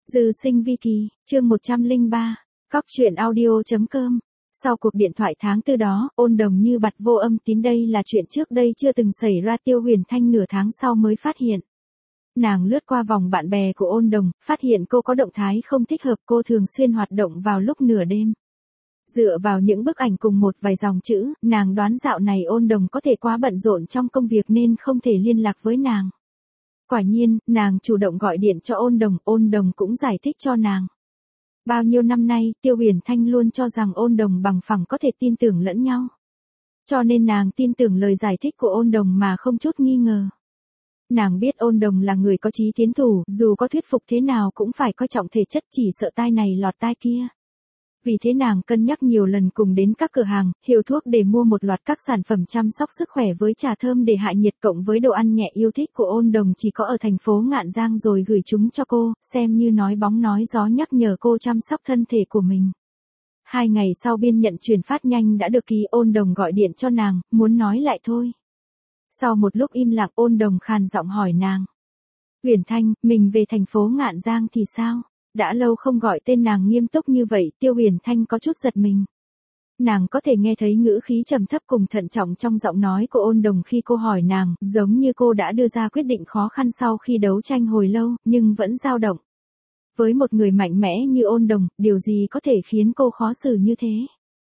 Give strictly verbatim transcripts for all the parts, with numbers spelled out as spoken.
Dư sinh vi kỳ, chương một trăm lẻ ba, cóc truyện audio.com. Sau cuộc điện thoại tháng tư đó, Ôn Đồng như bặt vô âm tín, đây là chuyện trước đây chưa từng xảy ra. Tiêu Huyền Thanh nửa tháng sau mới phát hiện. Nàng lướt qua vòng bạn bè của Ôn Đồng, phát hiện cô có động thái không thích hợp. Cô thường xuyên hoạt động vào lúc nửa đêm. Dựa vào những bức ảnh cùng một vài dòng chữ, nàng đoán dạo này Ôn Đồng có thể quá bận rộn trong công việc nên không thể liên lạc với nàng. Quả nhiên, nàng chủ động gọi điện cho Ôn Đồng, Ôn Đồng cũng giải thích cho nàng. Bao nhiêu năm nay, Tiêu Huyền Thanh luôn cho rằng Ôn Đồng bằng phẳng có thể tin tưởng lẫn nhau. Cho nên nàng tin tưởng lời giải thích của Ôn Đồng mà không chút nghi ngờ. Nàng biết Ôn Đồng là người có chí tiến thủ, dù có thuyết phục thế nào cũng phải coi trọng thể chất, chỉ sợ tai này lọt tai kia. Vì thế nàng cân nhắc nhiều lần cùng đến các cửa hàng, hiệu thuốc để mua một loạt các sản phẩm chăm sóc sức khỏe với trà thơm để hạ nhiệt cộng với đồ ăn nhẹ yêu thích của Ôn Đồng chỉ có ở thành phố Ngạn Giang rồi gửi chúng cho cô, xem như nói bóng nói gió nhắc nhở cô chăm sóc thân thể của mình. Hai ngày sau biên nhận chuyển phát nhanh đã được ký, Ôn Đồng gọi điện cho nàng, muốn nói lại thôi. Sau một lúc im lặng, Ôn Đồng khàn giọng hỏi nàng. Huyền Thanh, mình về thành phố Ngạn Giang thì sao? Đã lâu không gọi tên nàng nghiêm túc như vậy, Tiêu Huyền Thanh có chút giật mình. Nàng có thể nghe thấy ngữ khí trầm thấp cùng thận trọng trong giọng nói của Ôn Đồng khi cô hỏi nàng, giống như cô đã đưa ra quyết định khó khăn sau khi đấu tranh hồi lâu, nhưng vẫn dao động. Với một người mạnh mẽ như Ôn Đồng, điều gì có thể khiến cô khó xử như thế?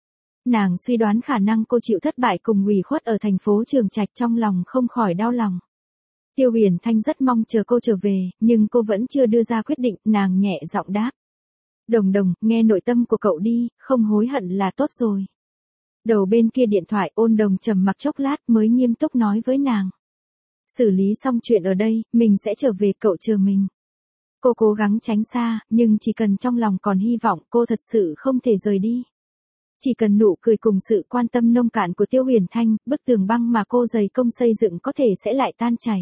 Nàng suy đoán khả năng cô chịu thất bại cùng ủy khuất ở thành phố Trường Trạch, trong lòng không khỏi đau lòng. Tiêu Huyền Thanh rất mong chờ cô trở về, nhưng cô vẫn chưa đưa ra quyết định, nàng nhẹ giọng đáp. Đồng Đồng, nghe nội tâm của cậu đi, không hối hận là tốt rồi. Đầu bên kia điện thoại, Ôn Đồng trầm mặc chốc lát mới nghiêm túc nói với nàng. Xử lý xong chuyện ở đây, mình sẽ trở về, cậu chờ mình. Cô cố gắng tránh xa, nhưng chỉ cần trong lòng còn hy vọng, cô thật sự không thể rời đi. Chỉ cần nụ cười cùng sự quan tâm nông cạn của Tiêu Huyền Thanh, bức tường băng mà cô dày công xây dựng có thể sẽ lại tan chảy.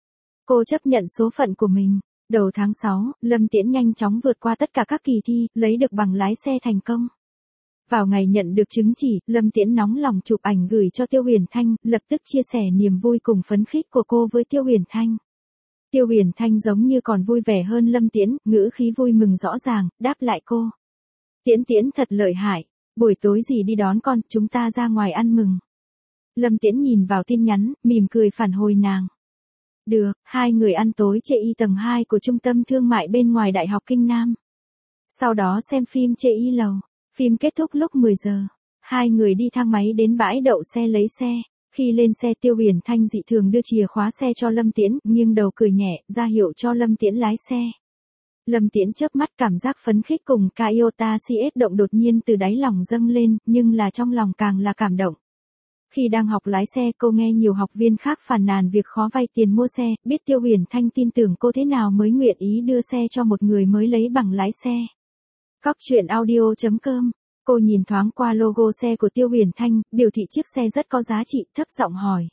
Cô chấp nhận số phận của mình. Đầu tháng sáu, Lâm Tiễn nhanh chóng vượt qua tất cả các kỳ thi, lấy được bằng lái xe thành công. Vào ngày nhận được chứng chỉ, Lâm Tiễn nóng lòng chụp ảnh gửi cho Tiêu Huyền Thanh, lập tức chia sẻ niềm vui cùng phấn khích của cô với Tiêu Huyền Thanh. Tiêu Huyền Thanh giống như còn vui vẻ hơn Lâm Tiễn, ngữ khí vui mừng rõ ràng, đáp lại cô. Tiễn Tiễn thật lợi hại, buổi tối gì đi đón con, chúng ta ra ngoài ăn mừng. Lâm Tiễn nhìn vào tin nhắn, mỉm cười phản hồi nàng. Được, hai người ăn tối chê y tầng hai của trung tâm thương mại bên ngoài Đại học Kinh Nam. Sau đó xem phim chê y lầu. Phim kết thúc lúc mười giờ. Hai người đi thang máy đến bãi đậu xe lấy xe. Khi lên xe, Tiêu Huyền Thanh dị thường đưa chìa khóa xe cho Lâm Tiễn, nghiêng đầu cười nhẹ, ra hiệu cho Lâm Tiễn lái xe. Lâm Tiễn chớp mắt, cảm giác phấn khích cùng Toyota xê ét động đột nhiên từ đáy lòng dâng lên, nhưng là trong lòng càng là cảm động. Khi đang học lái xe, cô nghe nhiều học viên khác phàn nàn việc khó vay tiền mua xe, biết Tiêu Huyền Thanh tin tưởng cô thế nào mới nguyện ý đưa xe cho một người mới lấy bằng lái xe. Cóc truyện audio.com. Cô nhìn thoáng qua logo xe của Tiêu Huyền Thanh, biểu thị chiếc xe rất có giá trị, thấp giọng hỏi.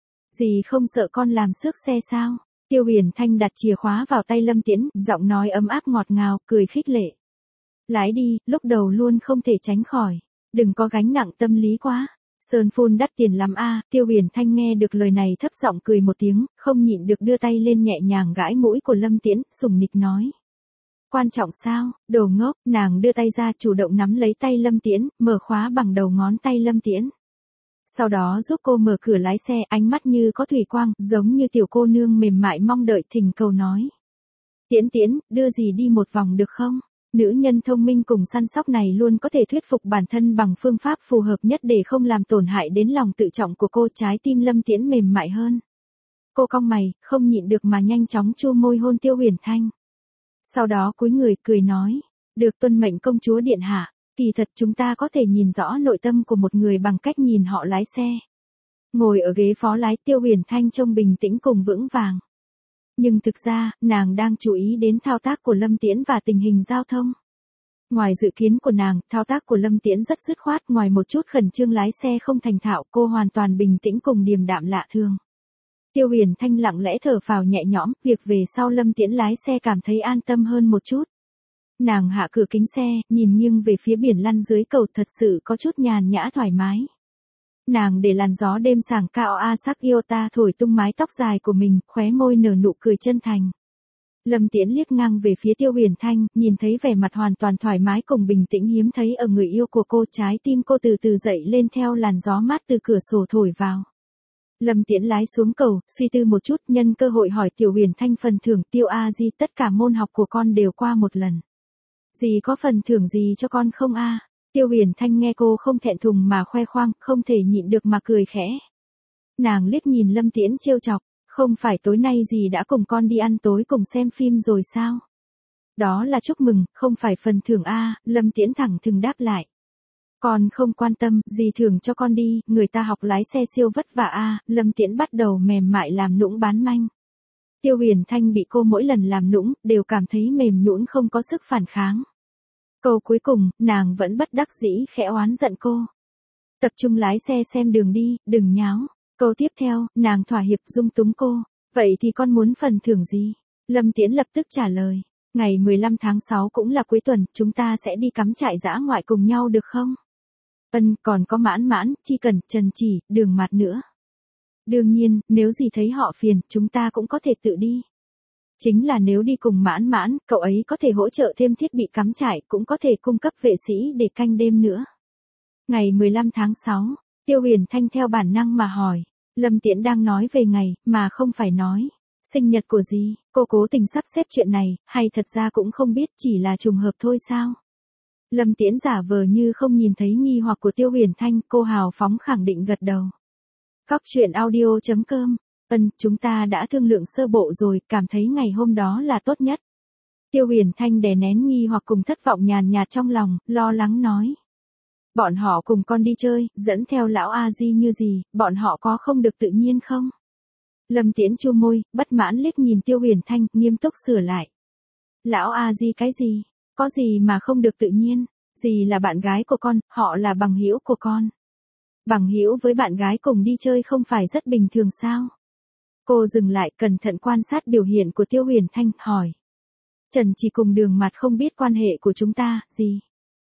Dì không sợ con làm xước xe sao? Tiêu Huyền Thanh đặt chìa khóa vào tay Lâm Tiễn, giọng nói ấm áp ngọt ngào, cười khích lệ. Lái đi, lúc đầu luôn không thể tránh khỏi. Đừng có gánh nặng tâm lý quá. Sơn phun đắt tiền lắm a. À. Tiêu Huyền Thanh nghe được lời này thấp giọng cười một tiếng, không nhịn được đưa tay lên nhẹ nhàng gãi mũi của Lâm Tiễn, sủng nịch nói. Quan trọng sao, đồ ngốc. Nàng đưa tay ra chủ động nắm lấy tay Lâm Tiễn, mở khóa bằng đầu ngón tay Lâm Tiễn. Sau đó giúp cô mở cửa lái xe, ánh mắt như có thủy quang, giống như tiểu cô nương mềm mại mong đợi thỉnh cầu nói. Tiễn Tiễn, đưa dì đi một vòng được không? Nữ nhân thông minh cùng săn sóc này luôn có thể thuyết phục bản thân bằng phương pháp phù hợp nhất để không làm tổn hại đến lòng tự trọng của cô. Trái tim Lâm Tiễn mềm mại hơn. Cô cong mày, không nhịn được mà nhanh chóng chu môi hôn Tiêu Huyền Thanh. Sau đó cúi người cười nói, được tuân mệnh công chúa điện hạ, kỳ thật chúng ta có thể nhìn rõ nội tâm của một người bằng cách nhìn họ lái xe. Ngồi ở ghế phó lái, Tiêu Huyền Thanh trông bình tĩnh cùng vững vàng. Nhưng thực ra, nàng đang chú ý đến thao tác của Lâm Tiễn và tình hình giao thông. Ngoài dự kiến của nàng, thao tác của Lâm Tiễn rất dứt khoát, ngoài một chút khẩn trương lái xe không thành thạo, cô hoàn toàn bình tĩnh cùng điềm đạm lạ thường. Tiêu Huyền Thanh lặng lẽ thở phào nhẹ nhõm, việc về sau Lâm Tiễn lái xe cảm thấy an tâm hơn một chút. Nàng hạ cửa kính xe, nhìn nghiêng về phía biển lăn dưới cầu, thật sự có chút nhàn nhã thoải mái. Nàng để làn gió đêm sảng Kawasaki Toyota thổi tung mái tóc dài của mình, khóe môi nở nụ cười chân thành. Lâm Tiễn liếc ngang về phía Tiêu Huyền Thanh, nhìn thấy vẻ mặt hoàn toàn thoải mái cùng bình tĩnh hiếm thấy ở người yêu của cô, trái tim cô từ từ dậy lên theo làn gió mát từ cửa sổ thổi vào. Lâm Tiễn lái xuống cầu, suy tư một chút, nhân cơ hội hỏi Tiểu Huyền Thanh phần thưởng. Tiêu a di, tất cả môn học của con đều qua một lần. Dì có phần thưởng gì cho con không a? Tiêu Huyền Thanh nghe cô không thẹn thùng mà khoe khoang, không thể nhịn được mà cười khẽ. Nàng liếc nhìn Lâm Tiễn trêu chọc, không phải tối nay dì đã cùng con đi ăn tối cùng xem phim rồi sao? Đó là chúc mừng, không phải phần thưởng a. Lâm Tiễn thẳng thừng đáp lại. Con không quan tâm, dì thưởng cho con đi, người ta học lái xe siêu vất vả a. Lâm Tiễn bắt đầu mềm mại làm nũng bán manh. Tiêu Huyền Thanh bị cô mỗi lần làm nũng, đều cảm thấy mềm nhũn không có sức phản kháng. Câu cuối cùng, nàng vẫn bất đắc dĩ khẽ oán giận cô. Tập trung lái xe xem đường đi, đừng nháo. Câu tiếp theo, nàng thỏa hiệp dung túng cô. Vậy thì con muốn phần thưởng gì? Lâm Tiễn lập tức trả lời. Ngày mười lăm tháng sáu cũng là cuối tuần, chúng ta sẽ đi cắm trại dã ngoại cùng nhau được không? Ân, còn có Mãn Mãn, Chi Cần, Trần Chỉ, Đường Mạt nữa. Đương nhiên, nếu gì thấy họ phiền, chúng ta cũng có thể tự đi. Chính là nếu đi cùng Mãn Mãn, cậu ấy có thể hỗ trợ thêm thiết bị cắm trại, cũng có thể cung cấp vệ sĩ để canh đêm nữa. Ngày mười lăm tháng sáu, Tiêu Huyền Thanh theo bản năng mà hỏi. Lâm Tiễn đang nói về ngày, mà không phải nói. Sinh nhật của gì, cô cố tình sắp xếp chuyện này, hay thật ra cũng không biết, chỉ là trùng hợp thôi sao? Lâm Tiễn giả vờ như không nhìn thấy nghi hoặc của Tiêu Huyền Thanh, cô hào phóng khẳng định gật đầu. Cóc truyện audio chấm com. Ân, chúng ta đã thương lượng sơ bộ rồi, cảm thấy ngày hôm đó là tốt nhất. Tiêu Huyền Thanh đè nén nghi hoặc cùng thất vọng nhàn nhạt trong lòng, lo lắng nói. Bọn họ cùng con đi chơi, dẫn theo lão A Di như gì, bọn họ có không được tự nhiên không? Lâm Tiễn chu môi, bất mãn liếc nhìn Tiêu Huyền Thanh, nghiêm túc sửa lại. Lão A Di cái gì? Có gì mà không được tự nhiên? Dì là bạn gái của con, họ là bằng hữu của con. Bằng hữu với bạn gái cùng đi chơi không phải rất bình thường sao? Cô dừng lại, cẩn thận quan sát biểu hiện của Tiêu Huyền Thanh, hỏi. Trần Chỉ cùng Đường Mạt không biết quan hệ của chúng ta, gì?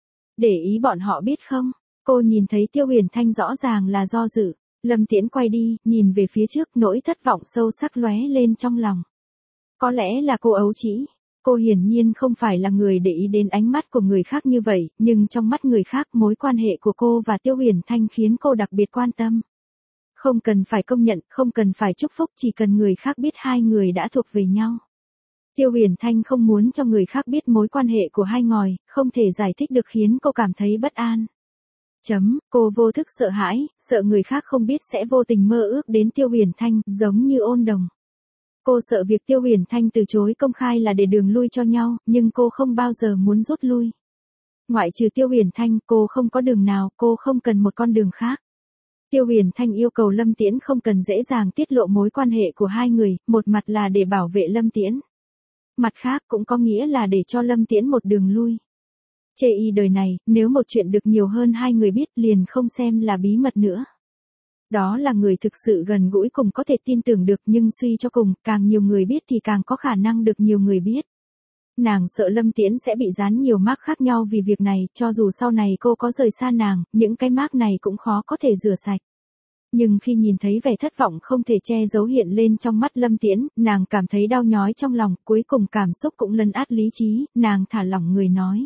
Để ý bọn họ biết không? Cô nhìn thấy Tiêu Huyền Thanh rõ ràng là do dự. Lâm Tiễn quay đi, nhìn về phía trước, nỗi thất vọng sâu sắc lóe lên trong lòng. Có lẽ là cô ấu trĩ. Cô hiển nhiên không phải là người để ý đến ánh mắt của người khác như vậy, nhưng trong mắt người khác mối quan hệ của cô và Tiêu Huyền Thanh khiến cô đặc biệt quan tâm. Không cần phải công nhận, không cần phải chúc phúc, chỉ cần người khác biết hai người đã thuộc về nhau. Tiêu Huyền Thanh không muốn cho người khác biết mối quan hệ của hai người, không thể giải thích được khiến cô cảm thấy bất an. Chấm, cô vô thức sợ hãi, sợ người khác không biết sẽ vô tình mơ ước đến Tiêu Huyền Thanh, giống như Ôn Đồng. Cô sợ việc Tiêu Huyền Thanh từ chối công khai là để đường lui cho nhau, nhưng cô không bao giờ muốn rút lui. Ngoại trừ Tiêu Huyền Thanh, cô không có đường nào, cô không cần một con đường khác. Tiêu Huyền Thanh yêu cầu Lâm Tiễn không cần dễ dàng tiết lộ mối quan hệ của hai người, một mặt là để bảo vệ Lâm Tiễn. Mặt khác cũng có nghĩa là để cho Lâm Tiễn một đường lui. Chê y đời này, nếu một chuyện được nhiều hơn hai người biết liền không xem là bí mật nữa. Đó là người thực sự gần gũi cùng có thể tin tưởng được, nhưng suy cho cùng, càng nhiều người biết thì càng có khả năng được nhiều người biết. Nàng sợ Lâm Tiễn sẽ bị dán nhiều mác khác nhau vì việc này, cho dù sau này cô có rời xa nàng, những cái mác này cũng khó có thể rửa sạch. Nhưng khi nhìn thấy vẻ thất vọng không thể che giấu hiện lên trong mắt Lâm Tiễn, nàng cảm thấy đau nhói trong lòng, cuối cùng cảm xúc cũng lấn át lý trí, nàng thả lỏng người nói.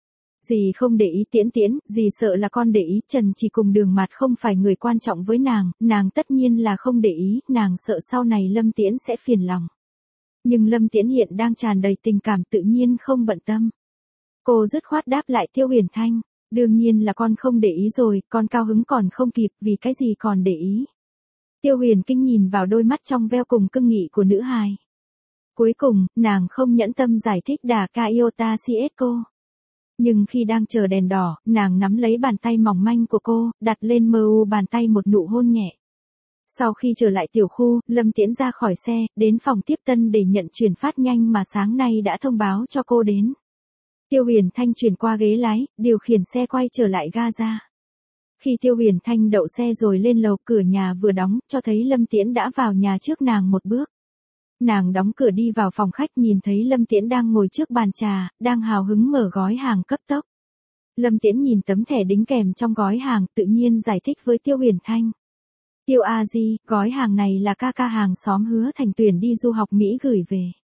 Dì không để ý Tiễn Tiễn, dì sợ là con để ý, Trần Chỉ cùng Đường Mạt không phải người quan trọng với nàng, nàng tất nhiên là không để ý, nàng sợ sau này Lâm Tiễn sẽ phiền lòng. Nhưng Lâm Tiễn hiện đang tràn đầy tình cảm, tự nhiên không bận tâm. Cô dứt khoát đáp lại Tiêu Huyền Thanh, đương nhiên là con không để ý rồi, con cao hứng còn không kịp, vì cái gì còn để ý. Tiêu Huyền Kinh nhìn vào đôi mắt trong veo cùng cưng nghị của nữ hài. Cuối cùng, nàng không nhẫn tâm giải thích đà ca iota siết-cô. Nhưng khi đang chờ đèn đỏ, nàng nắm lấy bàn tay mỏng manh của cô, đặt lên mờ u bàn tay một nụ hôn nhẹ. Sau khi trở lại tiểu khu, Lâm Tiễn ra khỏi xe, đến phòng tiếp tân để nhận chuyển phát nhanh mà sáng nay đã thông báo cho cô đến. Tiêu Huyền Thanh chuyển qua ghế lái, điều khiển xe quay trở lại ga ra. Khi Tiêu Huyền Thanh đậu xe rồi lên lầu, cửa nhà vừa đóng, cho thấy Lâm Tiễn đã vào nhà trước nàng một bước. Nàng đóng cửa đi vào phòng khách, nhìn thấy Lâm Tiễn đang ngồi trước bàn trà, đang hào hứng mở gói hàng cấp tốc. Lâm Tiễn nhìn tấm thẻ đính kèm trong gói hàng, tự nhiên giải thích với Tiêu Huyền Thanh. Tiêu A Di, gói hàng này là ca ca hàng xóm Hứa Thành tuyển đi du học Mỹ gửi về.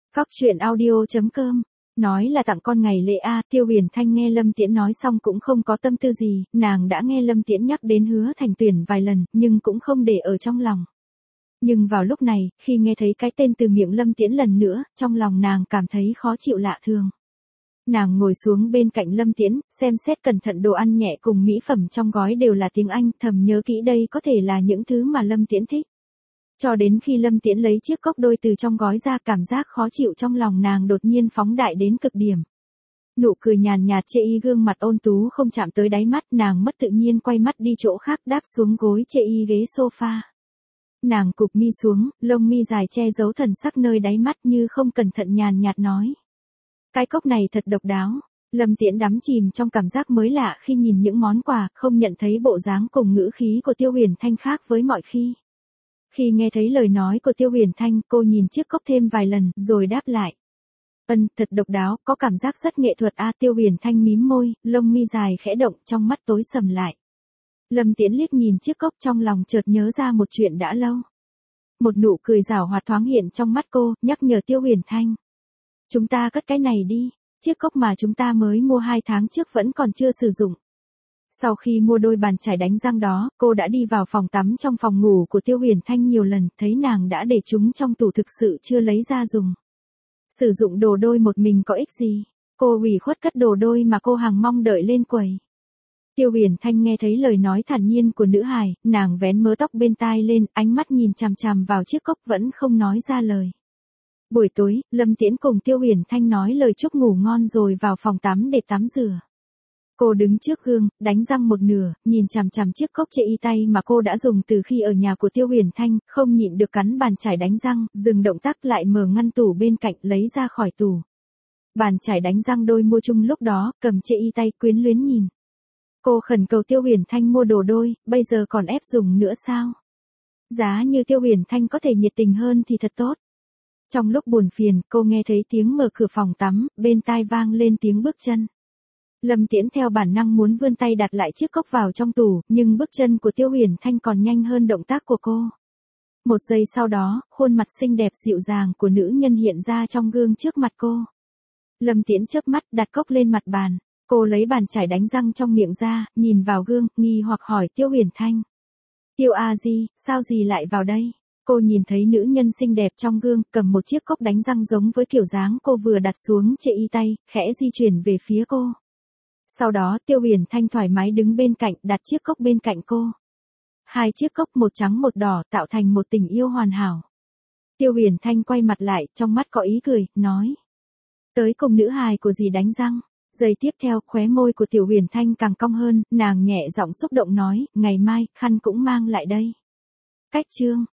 Cóc truyện audio.com. Nói là tặng con ngày lễ a, Tiêu Huyền Thanh nghe Lâm Tiễn nói xong cũng không có tâm tư gì, nàng đã nghe Lâm Tiễn nhắc đến Hứa Thành Tuyển vài lần, nhưng cũng không để ở trong lòng. Nhưng vào lúc này, khi nghe thấy cái tên từ miệng Lâm Tiễn lần nữa, trong lòng nàng cảm thấy khó chịu lạ thường. Nàng ngồi xuống bên cạnh Lâm Tiễn, xem xét cẩn thận đồ ăn nhẹ cùng mỹ phẩm trong gói đều là tiếng Anh, thầm nhớ kỹ đây có thể là những thứ mà Lâm Tiễn thích. Cho đến khi Lâm Tiễn lấy chiếc cốc đôi từ trong gói ra, cảm giác khó chịu trong lòng nàng đột nhiên phóng đại đến cực điểm. Nụ cười nhàn nhạt chê y gương mặt ôn tú không chạm tới đáy mắt, nàng mất tự nhiên quay mắt đi chỗ khác, đáp xuống gối chê y ghế sofa. Nàng cụp mi xuống, lông mi dài che giấu thần sắc nơi đáy mắt, như không cẩn thận nhàn nhạt nói. Cái cốc này thật độc đáo. Lâm Tiễn đắm chìm trong cảm giác mới lạ khi nhìn những món quà, không nhận thấy bộ dáng cùng ngữ khí của Tiêu Huyền Thanh khác với mọi khi. Khi nghe thấy lời nói của Tiêu Huyền Thanh, cô nhìn chiếc cốc thêm vài lần, rồi đáp lại. Ân, thật độc đáo, có cảm giác rất nghệ thuật a. Tiêu Huyền Thanh mím môi, lông mi dài khẽ động, trong mắt tối sầm lại. Lâm Tiễn liếc nhìn chiếc cốc, trong lòng chợt nhớ ra một chuyện đã lâu. Một nụ cười giảo hoạt thoáng hiện trong mắt cô, nhắc nhở Tiêu Huyền Thanh. Chúng ta cất cái này đi, chiếc cốc mà chúng ta mới mua hai tháng trước vẫn còn chưa sử dụng. Sau khi mua đôi bàn chải đánh răng đó, cô đã đi vào phòng tắm trong phòng ngủ của Tiêu Huyền Thanh nhiều lần, thấy nàng đã để chúng trong tủ thực sự chưa lấy ra dùng. Sử dụng đồ đôi một mình có ích gì, cô ủy khuất cất đồ đôi mà cô hằng mong đợi lên quầy. Tiêu Huyền Thanh nghe thấy lời nói thản nhiên của nữ hài, nàng vén mớ tóc bên tai lên, ánh mắt nhìn chằm chằm vào chiếc cốc vẫn không nói ra lời. Buổi tối, Lâm Tiễn cùng Tiêu Huyền Thanh nói lời chúc ngủ ngon rồi vào phòng tắm để tắm rửa. Cô đứng trước gương, đánh răng một nửa, nhìn chằm chằm chiếc cốc chê y tay mà cô đã dùng từ khi ở nhà của Tiêu Huyền Thanh, không nhịn được cắn bàn chải đánh răng, dừng động tác lại mở ngăn tủ bên cạnh lấy ra khỏi tủ. Bàn chải đánh răng đôi mua chung lúc đó, cầm chê y tay quyến luyến nhìn. Cô khẩn cầu Tiêu Huyền Thanh mua đồ đôi, bây giờ còn ép dùng nữa sao? Giá như Tiêu Huyền Thanh có thể nhiệt tình hơn thì thật tốt. Trong lúc buồn phiền, cô nghe thấy tiếng mở cửa phòng tắm, bên tai vang lên tiếng bước chân. Lâm Tiễn theo bản năng muốn vươn tay đặt lại chiếc cốc vào trong tủ, nhưng bước chân của Tiêu Huyền Thanh còn nhanh hơn động tác của cô. Một giây sau đó, khuôn mặt xinh đẹp dịu dàng của nữ nhân hiện ra trong gương trước mặt cô. Lâm Tiễn chớp mắt đặt cốc lên mặt bàn, cô lấy bàn chải đánh răng trong miệng ra, nhìn vào gương, nghi hoặc hỏi Tiêu Huyền Thanh. Tiêu a di, sao gì lại vào đây? Cô nhìn thấy nữ nhân xinh đẹp trong gương, cầm một chiếc cốc đánh răng giống với kiểu dáng cô vừa đặt xuống chê y tay, khẽ di chuyển về phía cô. Sau đó Tiêu Huyền Thanh thoải mái đứng bên cạnh, đặt chiếc cốc bên cạnh cô. Hai chiếc cốc một trắng một đỏ tạo thành một tình yêu hoàn hảo. Tiêu Huyền Thanh quay mặt lại, trong mắt có ý cười, nói. Tới cùng nữ hài của dì đánh răng. Giây tiếp theo, khóe môi của Tiểu Huyền Thanh càng cong hơn, nàng nhẹ giọng xúc động nói, ngày mai, khăn cũng mang lại đây. Cách chương.